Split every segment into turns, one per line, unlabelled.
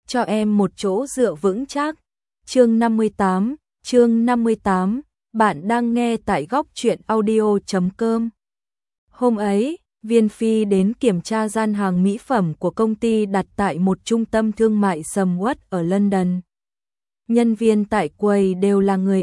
cho em một chỗ dựa vững chắc. Chương 58, bạn đang nghe tại góc truyện audio.com. Hôm ấy, Viên Phi đến kiểm tra gian hàng mỹ phẩm của công ty đặt tại một trung tâm thương mại sầm uất ở London. Nhân viên tại quầy đều là người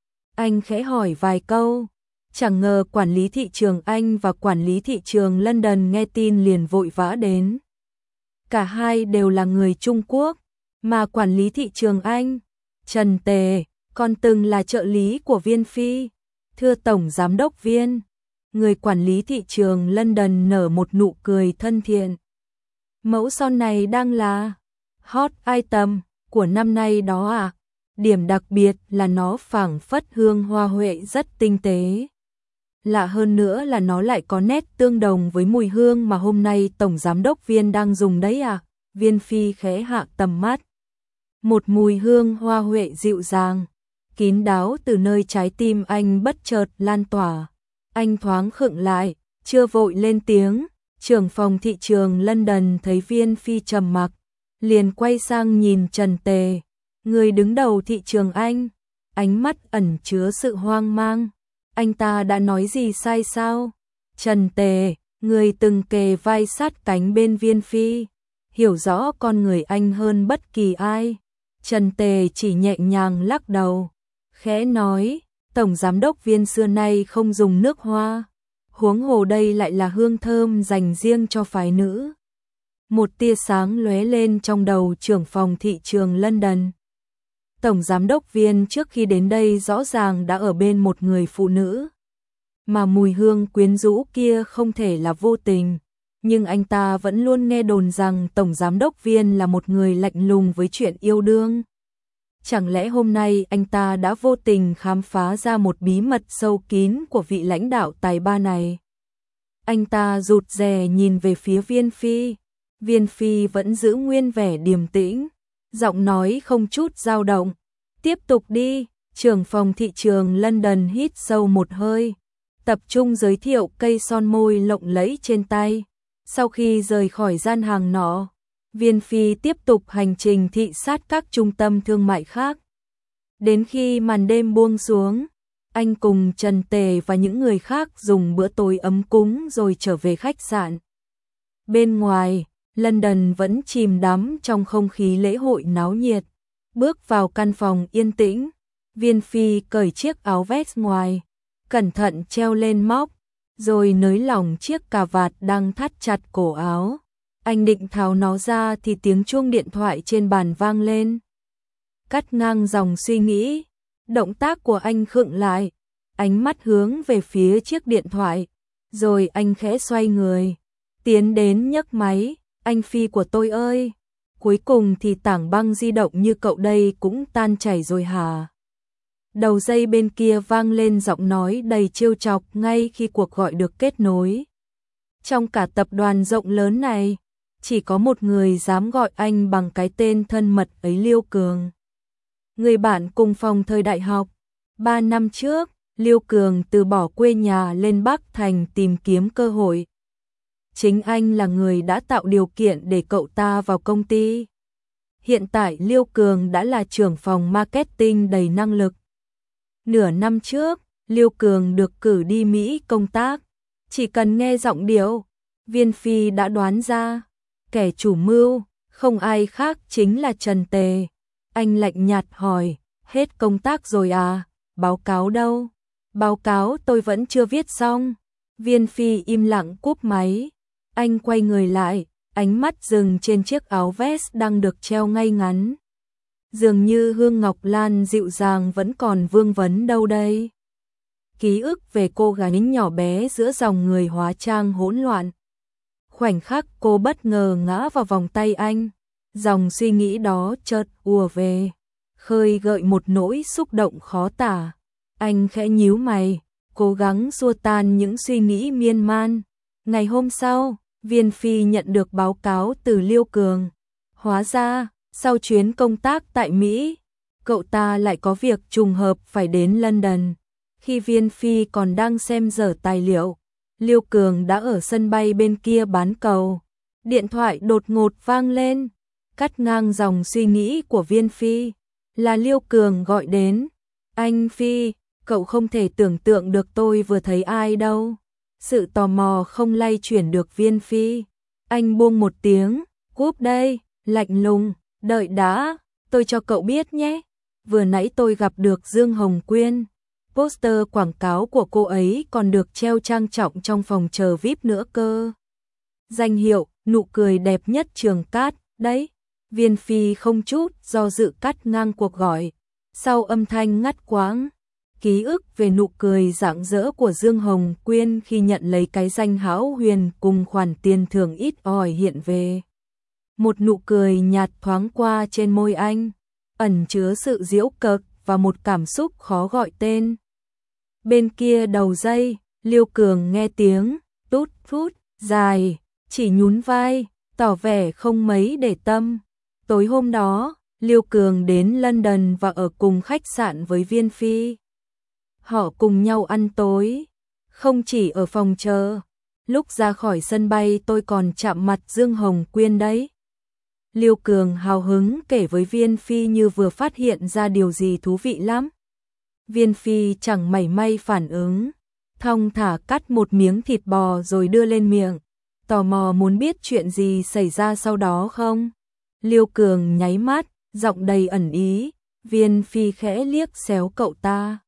Anh khẽ hỏi vài câu. Chẳng ngờ quản lý thị trường Anh và quản lý thị trường London nghe tin liền vội vã đến. Cả hai đều là người Trung Quốc, mà quản lý thị trường Anh, Trần Tề, còn từng là trợ lý của Viên Phi. Thưa Tổng Giám đốc Viên, người quản lý thị trường London nở một nụ cười thân thiện. Mẫu son này đang là hot item của năm nay đó à? Điểm đặc biệt là nó phảng phất hương hoa huệ rất tinh tế. Lạ hơn nữa là nó lại có nét tương đồng với mùi hương mà hôm nay Tổng Giám đốc Viên đang dùng đấy à? Viên Phi khẽ hạ tầm mắt. Một mùi hương hoa huệ dịu dàng, kín đáo từ nơi trái tim anh bất chợt lan tỏa. Anh thoáng khựng lại, chưa vội lên tiếng. Trưởng phòng thị trường London thấy Viên Phi trầm mặc, liền quay sang nhìn Trần Tề, người đứng đầu thị trường Anh, ánh mắt ẩn chứa sự hoang mang. Anh ta đã nói gì sai sao? Trần Tề, người từng kề vai sát cánh bên Viên Phi, hiểu rõ con người anh hơn bất kỳ ai. Trần Tề chỉ nhẹ nhàng lắc đầu, khẽ nói, Tổng Giám đốc Viên xưa nay không dùng nước hoa, huống hồ đây lại là hương thơm dành riêng cho phái nữ. Một tia sáng lóe lên trong đầu trưởng phòng thị trường London. Tổng Giám đốc Viên trước khi đến đây rõ ràng đã ở bên một người phụ nữ, mà mùi hương quyến rũ kia không thể là vô tình, nhưng anh ta vẫn luôn nghe đồn rằng Tổng Giám đốc Viên là một người lạnh lùng với chuyện yêu đương. Chẳng lẽ hôm nay anh ta đã vô tình khám phá ra một bí mật sâu kín của vị lãnh đạo tài ba này? Anh ta rụt rè nhìn về phía Viên Phi. Viên Phi vẫn giữ nguyên vẻ điềm tĩnh, giọng nói không chút dao động. Tiếp tục đi. Trưởng phòng thị trường London hít sâu một hơi, tập trung giới thiệu cây son môi lộng lẫy trên tay. Sau khi rời khỏi gian hàng nọ, Viên Phi tiếp tục hành trình thị sát các trung tâm thương mại khác. Đến khi màn đêm buông xuống, anh cùng Trần Tề và những người khác dùng bữa tối ấm cúng rồi trở về khách sạn. Bên ngoài, London vẫn chìm đắm trong không khí lễ hội náo nhiệt. Bước vào căn phòng yên tĩnh, Viên Phi cởi chiếc áo vest ngoài, cẩn thận treo lên móc, rồi nới lỏng chiếc cà vạt đang thắt chặt cổ áo. Anh định tháo nó ra thì tiếng chuông điện thoại trên bàn vang lên. Cắt ngang dòng suy nghĩ, động tác của anh khựng lại, ánh mắt hướng về phía chiếc điện thoại, rồi anh khẽ xoay người, tiến đến nhấc máy. Anh Phi của tôi ơi, cuối cùng thì tảng băng di động như cậu đây cũng tan chảy rồi hả? Đầu dây bên kia vang lên giọng nói đầy trêu chọc ngay khi cuộc gọi được kết nối. Trong cả tập đoàn rộng lớn này, chỉ có một người dám gọi anh bằng cái tên thân mật ấy, Liêu Cường. Người bạn cùng phòng thời đại học. 3 năm trước, Liêu Cường từ bỏ quê nhà lên Bắc Thành tìm kiếm cơ hội. Chính anh là người đã tạo điều kiện để cậu ta vào công ty. Hiện tại Liêu Cường đã là trưởng phòng marketing đầy năng lực. Nửa năm trước, Liêu Cường được cử đi Mỹ công tác. Chỉ cần nghe giọng điệu, Viên Phi đã đoán ra, kẻ chủ mưu, không ai khác chính là Trần Tề. Anh lạnh nhạt hỏi, hết công tác rồi à, báo cáo đâu? Báo cáo tôi vẫn chưa viết xong. Viên Phi im lặng cúp máy. Anh quay người lại, ánh mắt dừng trên chiếc áo vest đang được treo ngay ngắn. Dường như hương ngọc lan dịu dàng vẫn còn vương vấn đâu đây. Ký ức về cô gái nhỏ bé giữa dòng người hóa trang hỗn loạn. Khoảnh khắc cô bất ngờ ngã vào vòng tay anh, dòng suy nghĩ đó chợt ùa về, khơi gợi một nỗi xúc động khó tả. Anh khẽ nhíu mày, cố gắng xua tan những suy nghĩ miên man. Ngày hôm sau, Viên Phi nhận được báo cáo từ Liêu Cường. Hóa ra, sau chuyến công tác tại Mỹ, cậu ta lại có việc trùng hợp phải đến London. Khi Viên Phi còn đang xem dở tài liệu, Liêu Cường đã ở sân bay bên kia bán cầu. Điện thoại đột ngột vang lên. cắt ngang dòng suy nghĩ của Viên Phi. Là Liêu Cường gọi đến. Anh Phi, cậu không thể tưởng tượng được tôi vừa thấy ai đâu. Sự tò mò không lay chuyển được Viên Phi. Anh buông một tiếng, cúp đây, lạnh lùng, đợi đã, tôi cho cậu biết nhé. Vừa nãy tôi gặp được Dương Hồng Quyên. Poster quảng cáo của cô ấy còn được treo trang trọng trong phòng chờ VIP nữa cơ. Danh hiệu, nụ cười đẹp nhất Trường Cát, đấy. Viên Phi không chút do dự cắt ngang cuộc gọi. Sau âm thanh ngắt quãng, ký ức về nụ cười rạng rỡ của Dương Hồng Quyên khi nhận lấy cái danh hão huyền cùng khoản tiền thưởng ít ỏi hiện về. Một nụ cười nhạt thoáng qua trên môi anh, ẩn chứa sự giễu cợt và một cảm xúc khó gọi tên. Bên kia đầu dây, Liêu Cường nghe tiếng tút phút dài, chỉ nhún vai, tỏ vẻ không mấy để tâm. Tối hôm đó, Liêu Cường đến London và ở cùng khách sạn với Viên Phi. Họ cùng nhau ăn tối, không chỉ ở phòng chờ. Lúc ra khỏi sân bay tôi còn chạm mặt Dương Hồng Quyên đấy. Liêu Cường hào hứng kể với Viên Phi như vừa phát hiện ra điều gì thú vị lắm. Viên Phi chẳng mảy may phản ứng, thong thả cắt một miếng thịt bò rồi đưa lên miệng. Tò mò muốn biết chuyện gì xảy ra sau đó không? Liêu Cường nháy mắt, giọng đầy ẩn ý. Viên Phi khẽ liếc xéo cậu ta.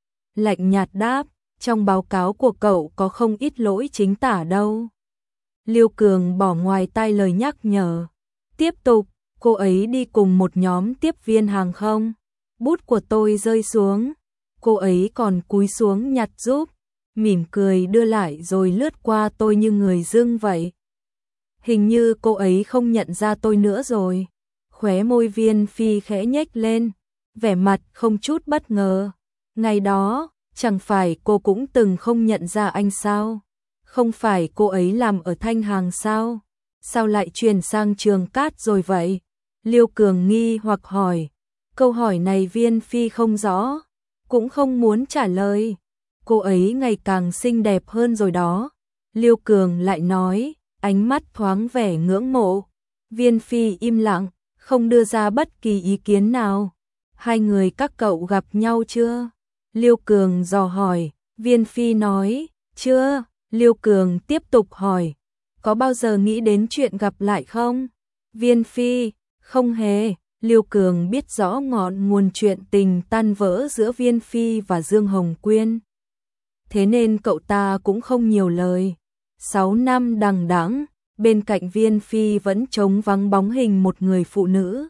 Lạnh nhạt đáp, trong báo cáo của cậu có không ít lỗi chính tả đâu. Liêu Cường bỏ ngoài tai lời nhắc nhở. Tiếp tục, cô ấy đi cùng một nhóm tiếp viên hàng không. Bút của tôi rơi xuống. Cô ấy còn cúi xuống nhặt giúp, mỉm cười đưa lại rồi lướt qua tôi như người dưng vậy. Hình như cô ấy không nhận ra tôi nữa rồi. Khóe môi Viên Phi khẽ nhếch lên, vẻ mặt không chút bất ngờ. Ngày đó, chẳng phải cô cũng từng không nhận ra anh sao? Không phải cô ấy làm ở Thanh Hàng sao? Sao lại chuyển sang Trường Cát rồi vậy? Liêu Cường nghi hoặc hỏi. Câu hỏi này Viên Phi không rõ, cũng không muốn trả lời. Cô ấy ngày càng xinh đẹp hơn rồi đó. Liêu Cường lại nói, ánh mắt thoáng vẻ ngưỡng mộ. Viên Phi im lặng, không đưa ra bất kỳ ý kiến nào. Hai người các cậu gặp nhau chưa? Liêu Cường dò hỏi. Viên Phi nói, chưa. Liêu Cường tiếp tục hỏi, có bao giờ nghĩ đến chuyện gặp lại không? Viên Phi, không hề. Liêu Cường biết rõ ngọn nguồn chuyện tình tan vỡ giữa Viên Phi và Dương Hồng Quyên. Thế nên cậu ta cũng không nhiều lời. 6 năm đằng đẵng, bên cạnh Viên Phi vẫn trống vắng bóng hình một người phụ nữ.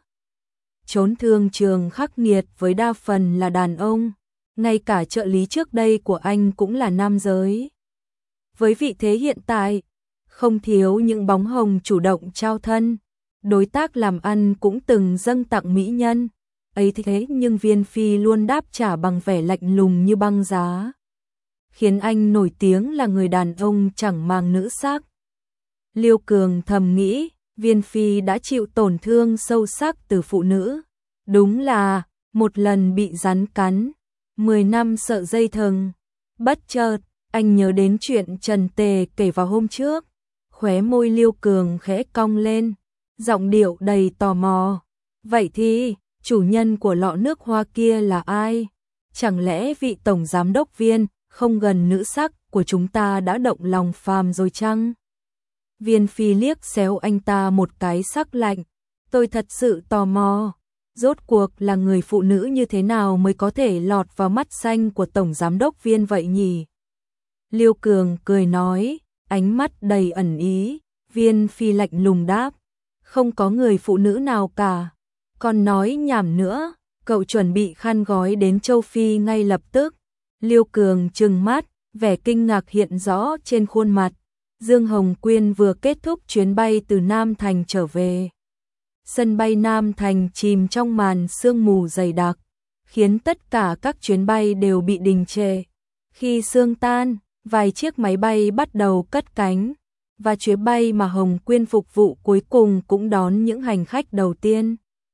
Chốn thương trường khắc nghiệt với đa phần là đàn ông, ngay cả trợ lý trước đây của anh cũng là nam giới. Với vị thế hiện tại, không thiếu những bóng hồng chủ động trao thân. Đối tác làm ăn cũng từng dâng tặng mỹ nhân. Ấy thế nhưng Viên Phi luôn đáp trả bằng vẻ lạnh lùng như băng giá, khiến anh nổi tiếng là người đàn ông chẳng màng nữ sắc. Liêu Cường thầm nghĩ, Viên Phi đã chịu tổn thương sâu sắc từ phụ nữ. Đúng là, một lần bị rắn cắn, 10 năm sợ dây thừng. Bất chợt, anh nhớ đến chuyện Trần Tề kể vào hôm trước. Khóe môi Liêu Cường khẽ cong lên, giọng điệu đầy tò mò. Vậy thì, chủ nhân của lọ nước hoa kia là ai? Chẳng lẽ vị tổng giám đốc Viên không gần nữ sắc của chúng ta đã động lòng phàm rồi chăng? Viên Phi liếc xéo anh ta một cái sắc lạnh. Tôi thật sự tò mò, rốt cuộc là người phụ nữ như thế nào mới có thể lọt vào mắt xanh của tổng giám đốc Viên vậy nhỉ? Liêu Cường cười nói, ánh mắt đầy ẩn ý. Viên Phi lạnh lùng đáp, không có người phụ nữ nào cả. Còn nói nhảm nữa, cậu chuẩn bị khăn gói đến châu Phi ngay lập tức. Liêu Cường trừng mắt, vẻ kinh ngạc hiện rõ trên khuôn mặt. Dương Hồng Quyên vừa kết thúc chuyến bay từ Nam Thành trở về. Sân bay Nam Thành chìm trong màn sương mù dày đặc, khiến tất cả các chuyến bay đều bị đình trệ. Khi sương tan, vài chiếc máy bay bắt đầu cất cánh, và chuyến bay mà Hồng Quyên phục vụ cuối cùng cũng đón những hành khách đầu tiên.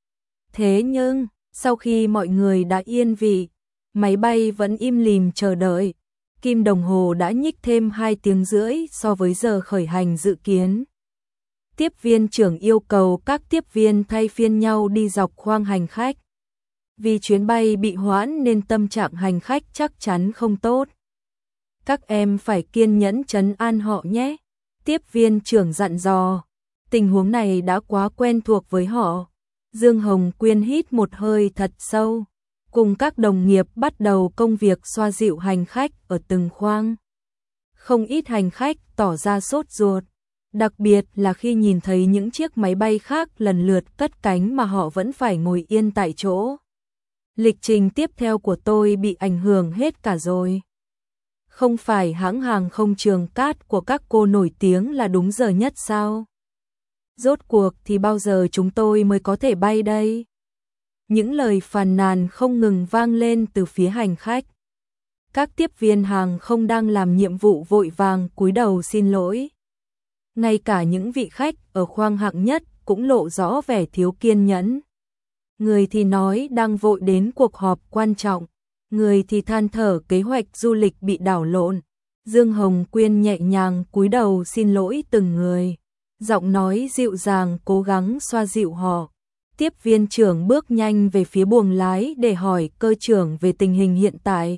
Thế nhưng, sau khi mọi người đã yên vị, máy bay vẫn im lìm chờ đợi. Kim đồng hồ đã nhích thêm 2 tiếng rưỡi so với giờ khởi hành dự kiến. Tiếp viên trưởng yêu cầu các tiếp viên thay phiên nhau đi dọc khoang hành khách. Vì chuyến bay bị hoãn nên tâm trạng hành khách chắc chắn không tốt. Các em phải kiên nhẫn trấn an họ nhé. Tiếp viên trưởng dặn dò. Tình huống này đã quá quen thuộc với họ. Dương Hồng Quyên hít một hơi thật sâu. Cùng các đồng nghiệp bắt đầu công việc xoa dịu hành khách ở từng khoang. Không ít hành khách tỏ ra sốt ruột. Đặc biệt là khi nhìn thấy những chiếc máy bay khác lần lượt cất cánh mà họ vẫn phải ngồi yên tại chỗ. Lịch trình tiếp theo của tôi bị ảnh hưởng hết cả rồi. Không phải hãng hàng không Trường Cát của các cô nổi tiếng là đúng giờ nhất sao? Rốt cuộc thì bao giờ chúng tôi mới có thể bay đây? Những lời phàn nàn không ngừng vang lên từ phía hành khách. Các tiếp viên hàng không đang làm nhiệm vụ vội vàng cúi đầu xin lỗi. Ngay cả những vị khách ở khoang hạng nhất cũng lộ rõ vẻ thiếu kiên nhẫn. Người thì nói đang vội đến cuộc họp quan trọng, người thì than thở kế hoạch du lịch bị đảo lộn. Dương Hồng Quyên nhẹ nhàng cúi đầu xin lỗi từng người, giọng nói dịu dàng cố gắng xoa dịu họ. Tiếp viên trưởng bước nhanh về phía buồng lái để hỏi cơ trưởng về tình hình hiện tại.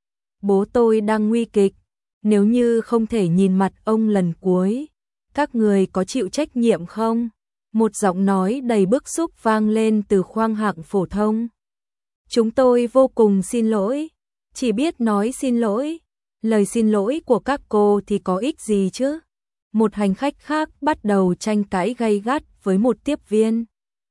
Bố tôi đang nguy kịch, nếu như không thể nhìn mặt ông lần cuối, các người có chịu trách nhiệm không? Một giọng nói đầy bức xúc vang lên từ khoang hạng phổ thông. Chúng tôi vô cùng xin lỗi, chỉ biết nói xin lỗi. Lời xin lỗi của các cô thì có ích gì chứ? Một hành khách khác bắt đầu tranh cãi gay gắt với một tiếp viên.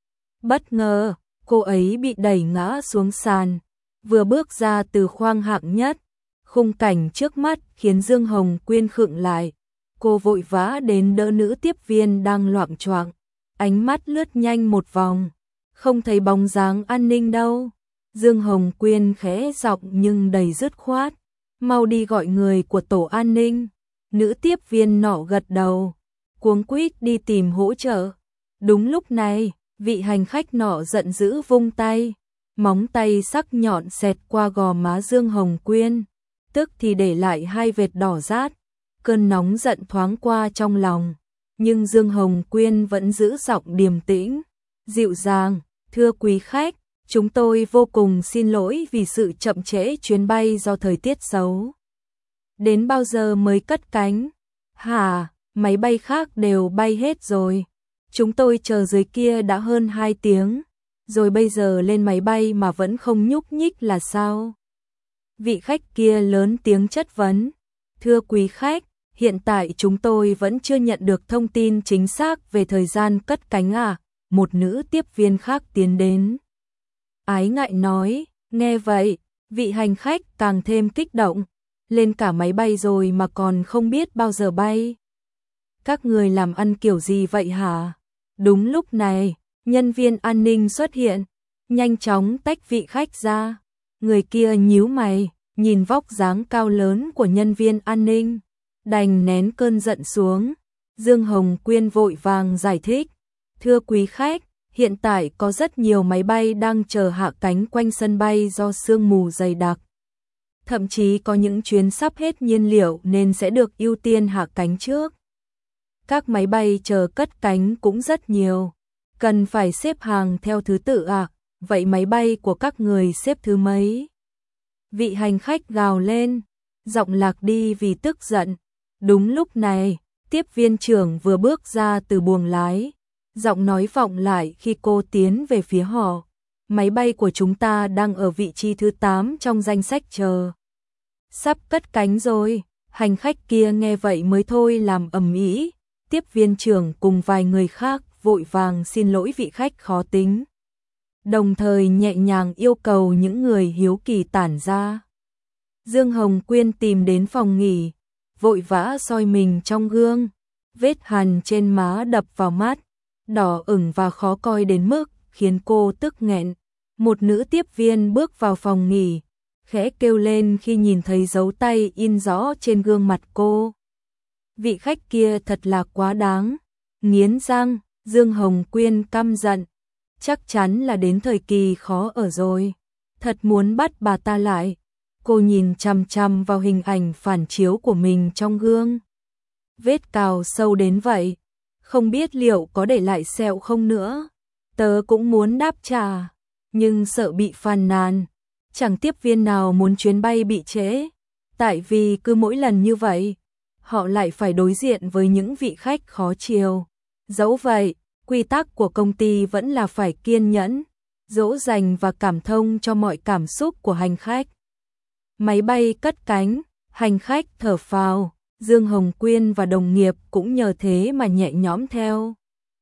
Bất ngờ, cô ấy bị đẩy ngã xuống sàn, vừa bước ra từ khoang hạng nhất. Khung cảnh trước mắt khiến Dương Hồng Quyên khựng lại. Cô vội vã đến đỡ nữ tiếp viên đang loạng choạng, ánh mắt lướt nhanh một vòng, không thấy bóng dáng an ninh đâu. Dương Hồng Quyên khẽ giọng nhưng đầy dứt khoát, mau đi gọi người của tổ an ninh. Nữ tiếp viên nọ gật đầu, cuống quýt đi tìm hỗ trợ. Đúng lúc này, vị hành khách nọ giận dữ vung tay, móng tay sắc nhọn xẹt qua gò má Dương Hồng Quyên, tức thì để lại hai vệt đỏ rát. Cơn nóng giận thoáng qua trong lòng, nhưng Dương Hồng Quyên vẫn giữ giọng điềm tĩnh, dịu dàng, thưa quý khách, chúng tôi vô cùng xin lỗi vì sự chậm trễ chuyến bay do thời tiết xấu. Đến bao giờ mới cất cánh? Hả, máy bay khác đều bay hết rồi. Chúng tôi chờ dưới kia đã hơn 2 tiếng, rồi bây giờ lên máy bay mà vẫn không nhúc nhích là sao? Vị khách kia lớn tiếng chất vấn, thưa quý khách, hiện tại chúng tôi vẫn chưa nhận được thông tin chính xác về thời gian cất cánh à? Một nữ tiếp viên khác tiến đến. Ái ngại nói, nghe vậy, vị hành khách càng thêm kích động. Lên cả máy bay rồi mà còn không biết bao giờ bay. Các người làm ăn kiểu gì vậy hả? Đúng lúc này, nhân viên an ninh xuất hiện, nhanh chóng tách vị khách ra. Người kia nhíu mày, nhìn vóc dáng cao lớn của nhân viên an ninh, đành nén cơn giận xuống. Dương Hồng Quyên vội vàng giải thích, thưa quý khách, hiện tại có rất nhiều máy bay đang chờ hạ cánh quanh sân bay do sương mù dày đặc. Thậm chí có những chuyến sắp hết nhiên liệu nên sẽ được ưu tiên hạ cánh trước. Các máy bay chờ cất cánh cũng rất nhiều, cần phải xếp hàng theo thứ tự à? Vậy máy bay của các người xếp thứ mấy? Vị hành khách gào lên, giọng lạc đi vì tức giận. Đúng lúc này, tiếp viên trưởng vừa bước ra từ buồng lái, giọng nói vọng lại khi cô tiến về phía họ. Máy bay của chúng ta đang ở vị trí thứ 8 trong danh sách chờ. Sắp cất cánh rồi. Hành khách kia nghe vậy mới thôi làm ầm ĩ. Tiếp viên trưởng cùng vài người khác vội vàng xin lỗi vị khách khó tính, đồng thời nhẹ nhàng yêu cầu những người hiếu kỳ tản ra. Dương Hồng Quyên tìm đến phòng nghỉ, vội vã soi mình trong gương. Vết hằn trên má đập vào mắt, đỏ ửng và khó coi đến mức khiến cô tức nghẹn. Một nữ tiếp viên bước vào phòng nghỉ, khẽ kêu lên khi nhìn thấy dấu tay in rõ trên gương mặt cô. Vị khách kia thật là quá đáng. Nghiến răng, Dương Hồng Quyên căm giận. Chắc chắn là đến thời kỳ khó ở rồi. Thật muốn bắt bà ta lại. Cô nhìn chằm chằm vào hình ảnh phản chiếu của mình trong gương. Vết cào sâu đến vậy. không biết liệu có để lại sẹo không nữa. Tớ cũng muốn đáp trả, nhưng sợ bị phàn nàn. Chẳng tiếp viên nào muốn chuyến bay bị trễ, tại vì cứ mỗi lần như vậy, họ lại phải đối diện với những vị khách khó chiều. Dẫu vậy, quy tắc của công ty vẫn là phải kiên nhẫn, dỗ dành và cảm thông cho mọi cảm xúc của hành khách. Máy bay cất cánh, hành khách thở phào, Dương Hồng Quyên và đồng nghiệp cũng nhờ thế mà nhẹ nhõm theo.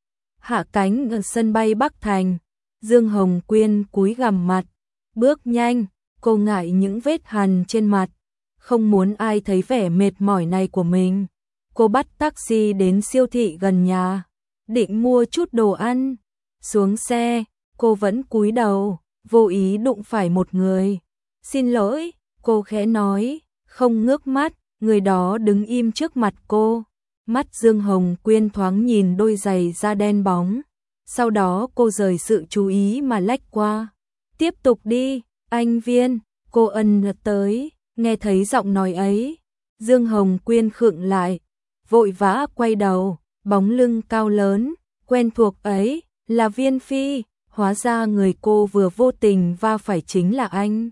Hạ cánh ở sân bay Bắc Thành, Dương Hồng Quyên cúi gằm mặt, bước nhanh, cô ngại những vết hằn trên mặt, không muốn ai thấy vẻ mệt mỏi này của mình. Cô bắt taxi đến siêu thị gần nhà, định mua chút đồ ăn. Xuống xe, cô vẫn cúi đầu, vô ý đụng phải một người. Xin lỗi, cô khẽ nói, không ngước mắt, người đó đứng im trước mặt cô. Mắt Dương Hồng Quyên thoáng nhìn đôi giày da đen bóng. Sau đó cô rời sự chú ý mà lách qua. Tiếp tục đi, anh Viên, cô ân tới, nghe thấy giọng nói ấy. Dương Hồng Quyên khựng lại, vội vã quay đầu, bóng lưng cao lớn, quen thuộc ấy, là Viên Phi, hóa ra người cô vừa vô tình va phải chính là anh.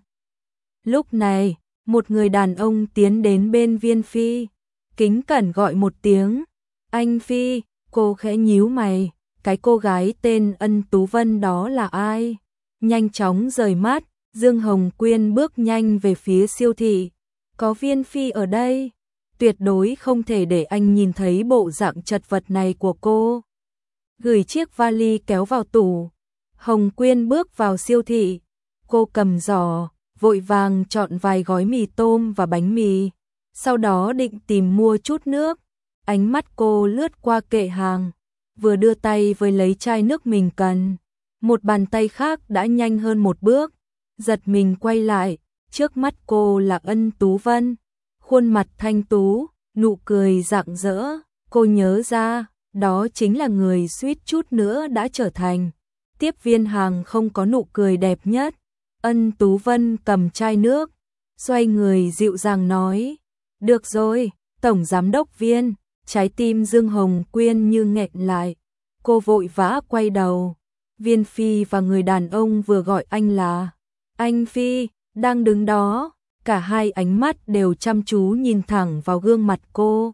Lúc này, một người đàn ông tiến đến bên Viên Phi, kính cẩn gọi một tiếng, anh Phi, cô khẽ nhíu mày, cái cô gái tên Ân Tú Vân đó là ai? Nhanh chóng rời mắt, Dương Hồng Quyên bước nhanh về phía siêu thị, có Viên Phi ở đây, tuyệt đối không thể để anh nhìn thấy bộ dạng chật vật này của cô. Gửi chiếc vali kéo vào tủ, Hồng Quyên bước vào siêu thị, cô cầm giỏ, vội vàng chọn vài gói mì tôm và bánh mì, sau đó định tìm mua chút nước. Ánh mắt cô lướt qua kệ hàng, vừa đưa tay với lấy chai nước mình cần, một bàn tay khác đã nhanh hơn một bước, giật mình quay lại, trước mắt cô là Ân Tú Vân, khuôn mặt thanh tú, nụ cười rạng rỡ, cô nhớ ra, đó chính là người suýt chút nữa đã trở thành tiếp viên hàng không có nụ cười đẹp nhất. Ân Tú Vân cầm chai nước, xoay người dịu dàng nói, được rồi, Tổng Giám đốc Viên. Trái tim Dương Hồng Quyên như nghẹn lại, cô vội vã quay đầu. Viên Phi và người đàn ông vừa gọi anh là anh Phi, đang đứng đó, cả hai ánh mắt đều chăm chú nhìn thẳng vào gương mặt cô.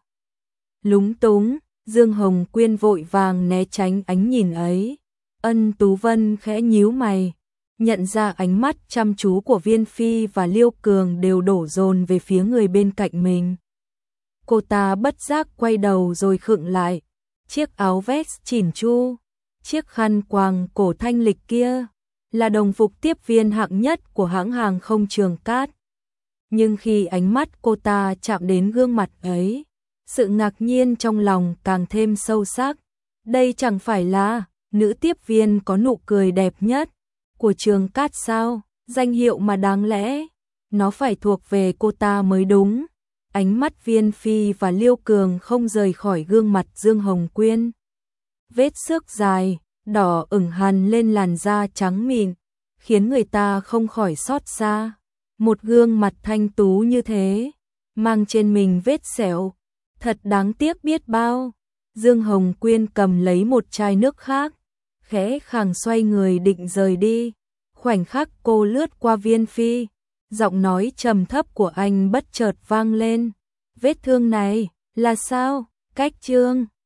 Lúng túng, Dương Hồng Quyên vội vàng né tránh ánh nhìn ấy. Ân Tú Vân khẽ nhíu mày, nhận ra ánh mắt chăm chú của Viên Phi và Liêu Cường đều đổ dồn về phía người bên cạnh mình. Cô ta bất giác quay đầu rồi khựng lại, chiếc áo vest chỉn chu, chiếc khăn quàng cổ thanh lịch kia, là đồng phục tiếp viên hạng nhất của hãng hàng không Trường Cát. Nhưng khi ánh mắt cô ta chạm đến gương mặt ấy, sự ngạc nhiên trong lòng càng thêm sâu sắc. Đây chẳng phải là nữ tiếp viên có nụ cười đẹp nhất của Trường Cát sao? Danh hiệu mà đáng lẽ nó phải thuộc về cô ta mới đúng. Ánh mắt Viên Phi và Liêu Cường không rời khỏi gương mặt Dương Hồng Quyên. Vết xước dài, đỏ ửng hằn lên làn da trắng mịn, khiến người ta không khỏi xót xa. Một gương mặt thanh tú như thế, mang trên mình vết sẹo, thật đáng tiếc biết bao. Dương Hồng Quyên cầm lấy một chai nước khác, khẽ khàng xoay người định rời đi. Khoảnh khắc cô lướt qua Viên Phi, giọng nói trầm thấp của anh bất chợt vang lên. Vết thương này, là sao? Cách Trương